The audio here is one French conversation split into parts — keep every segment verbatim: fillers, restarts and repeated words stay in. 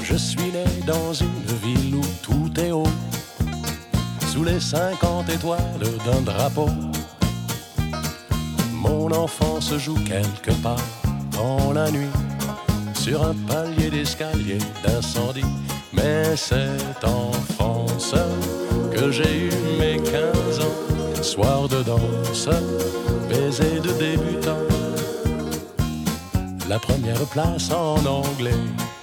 Je suis né dans une ville où tout est haut, sous les cinquante étoiles d'un drapeau. Mon enfant se joue quelque part dans la nuit, sur un palier d'escalier d'incendie. Mais c'est en France que j'ai eu mes quinze ans, soir de danse, baiser de débutant, la première place en anglais,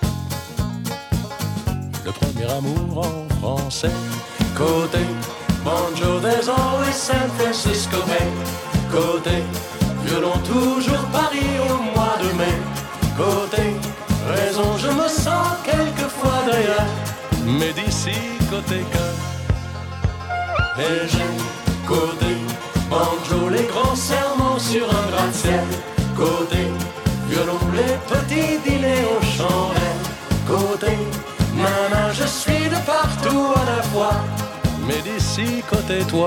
le premier amour en français. Côté banjo, there's always San Francisco Bay. Côté violon, toujours Paris au mois de mai. Côté raison, je me sens quelquefois d'ailleurs, mais d'ici côté cœur. Et j'ai côté banjo, les grands serments sur un gratte-ciel. Côté violon, les petits dîners aux chandelles. Côté maman, je suis de partout à la fois, mais d'ici côté toi.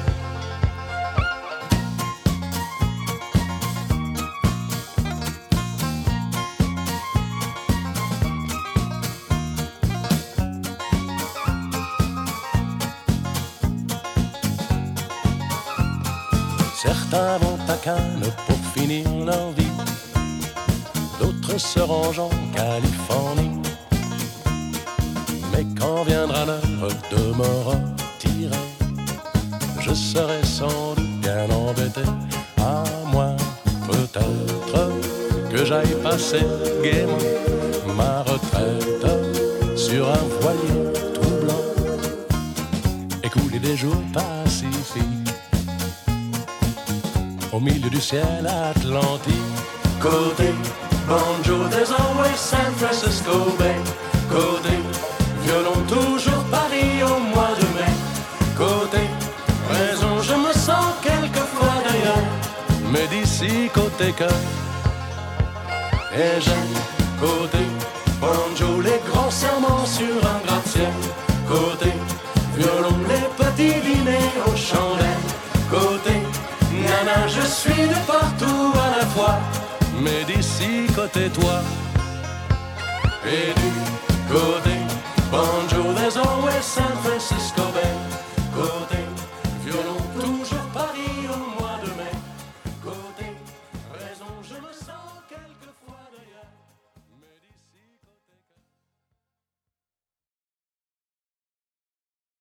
Certains vont à Cannes pour finir leur vie, d'autres se rangent en Californie. Mais quand viendra l'heure de me retirer, je serai sans doute bien embêté. À moins peut-être que j'aille passer gaiement ma retraite sur un voilier tout blanc et couler des jours pacifiques au milieu du ciel atlantique. Côté banjo, there's always San Francisco Bay. Côté violon, toujours Paris au mois de mai. Côté raison, je me sens quelquefois d'ailleurs, mais d'ici côté cœur. Et j'aime côté banjo, les grands serments sur un gratte-ciel. Côté violon, les petits dîners aux chandelles. Côté nana, je suis de partout à la fois, mais d'ici côté toi. Et du côté banjo, there's always San Francisco